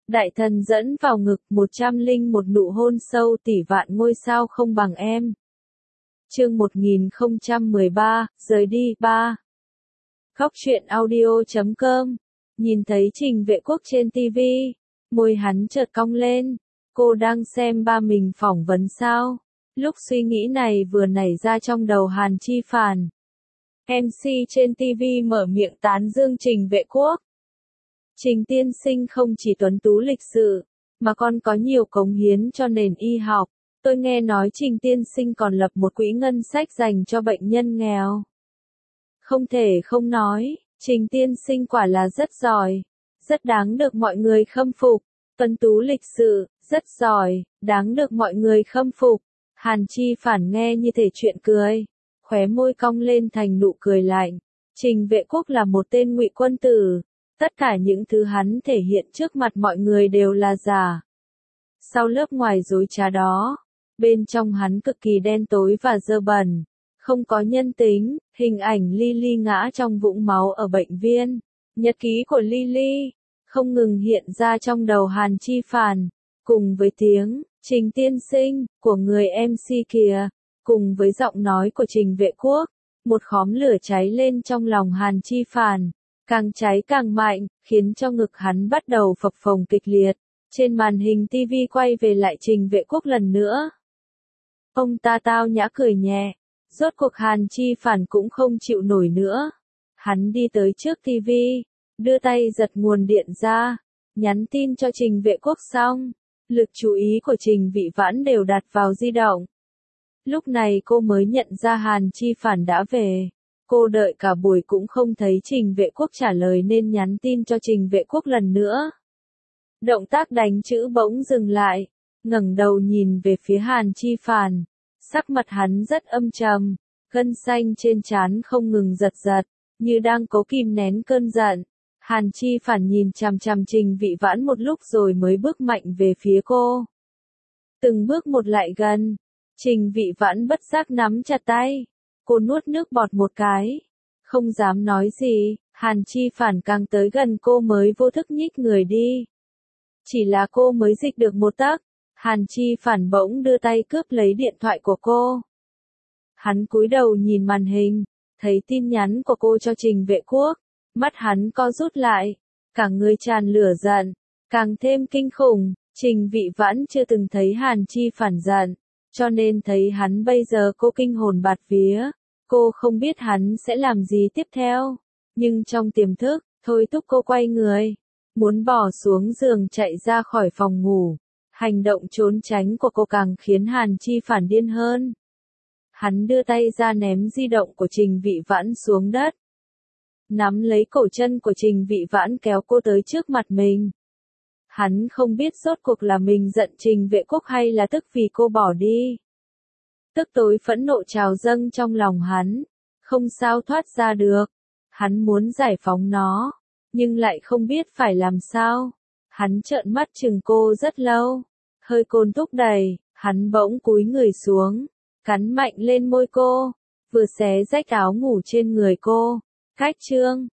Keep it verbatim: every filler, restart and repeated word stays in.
Đại thần dẫn vào ngực, một trăm linh một nụ hôn sâu tỷ vạn ngôi sao không bằng em. Chương một nghìn không trăm mười ba, rời đi, ba. Khóc chuyện audio chấm com. Nhìn thấy Trình Vệ Quốc trên ti vi, môi hắn chợt cong lên. Cô đang xem ba mình phỏng vấn sao? Lúc suy nghĩ này vừa nảy ra trong đầu Hàn Chi Phàn. em xê trên ti vi mở miệng tán dương Trình Vệ Quốc. Trình tiên sinh không chỉ tuấn tú lịch sự, mà còn có nhiều cống hiến cho nền y học. Tôi nghe nói Trình tiên sinh còn lập một quỹ ngân sách dành cho bệnh nhân nghèo. Không thể không nói, Trình tiên sinh quả là rất giỏi, rất đáng được mọi người khâm phục. Tuấn tú lịch sự, rất giỏi, đáng được mọi người khâm phục. Hàn Chi Phản nghe như thể chuyện cười, khóe môi cong lên thành nụ cười lạnh. Trình Vệ Quốc là một tên ngụy quân tử. Tất cả những thứ hắn thể hiện trước mặt mọi người đều là giả. Sau lớp ngoài dối trá đó, bên trong hắn cực kỳ đen tối và dơ bẩn, không có nhân tính. Hình ảnh Lily ngã trong vũng máu ở bệnh viện, nhật ký của Lily không ngừng hiện ra trong đầu Hàn Chi Phàn, cùng với tiếng Trình tiên sinh của người em xê kìa, cùng với giọng nói của Trình Vệ Quốc, một khóm lửa cháy lên trong lòng Hàn Chi Phàn. Càng cháy càng mạnh, khiến cho ngực hắn bắt đầu phập phồng kịch liệt. Trên màn hình ti vi quay về lại Trình Vệ Quốc lần nữa. Ông ta tao nhã cười nhẹ. Rốt cuộc Hàn Chi Phản cũng không chịu nổi nữa. Hắn đi tới trước ti vi, đưa tay giật nguồn điện ra, nhắn tin cho Trình Vệ Quốc xong. Lực chú ý của Trình Vị Vãn đều đặt vào di động. Lúc này cô mới nhận ra Hàn Chi Phản đã về. Cô đợi cả buổi cũng không thấy Trình Vệ Quốc trả lời nên nhắn tin cho Trình Vệ Quốc lần nữa. Động tác đánh chữ bỗng dừng lại, ngẩng đầu nhìn về phía Hàn Chi Phàn. Sắc mặt hắn rất âm trầm, gân xanh trên trán không ngừng giật giật, như đang cố kìm nén cơn giận. Hàn Chi Phàn nhìn chằm chằm Trình Vị Vãn một lúc rồi mới bước mạnh về phía cô. Từng bước một lại gần, Trình Vị Vãn bất giác nắm chặt tay. Cô nuốt nước bọt một cái, không dám nói gì. Hàn Chi Phản càng tới gần cô mới vô thức nhích người đi. Chỉ là cô mới dịch được một tấc, Hàn Chi Phản bỗng đưa tay cướp lấy điện thoại của cô. Hắn cúi đầu nhìn màn hình, thấy tin nhắn của cô cho Trình Vệ Quốc, mắt hắn co rút lại, cả người tràn lửa giận, càng thêm kinh khủng. Trình Vị Vãn chưa từng thấy Hàn Chi Phản giận, cho nên thấy hắn bây giờ cô kinh hồn bạt vía. Cô không biết hắn sẽ làm gì tiếp theo, nhưng trong tiềm thức, thôi thúc cô quay người, muốn bỏ xuống giường chạy ra khỏi phòng ngủ. Hành động trốn tránh của cô càng khiến Hàn Chi Phản điên hơn. Hắn đưa tay ra ném di động của Trình Vị Vãn xuống đất. Nắm lấy cổ chân của Trình Vị Vãn kéo cô tới trước mặt mình. Hắn không biết rốt cuộc là mình giận Trình Vệ Quốc hay là tức vì cô bỏ đi. Tức tối phẫn nộ trào dâng trong lòng hắn, không sao thoát ra được. Hắn muốn giải phóng nó, nhưng lại không biết phải làm sao. Hắn trợn mắt chừng cô rất lâu, hơi côn thúc đẩy, hắn bỗng cúi người xuống, cắn mạnh lên môi cô, vừa xé rách áo ngủ trên người cô. Cách chương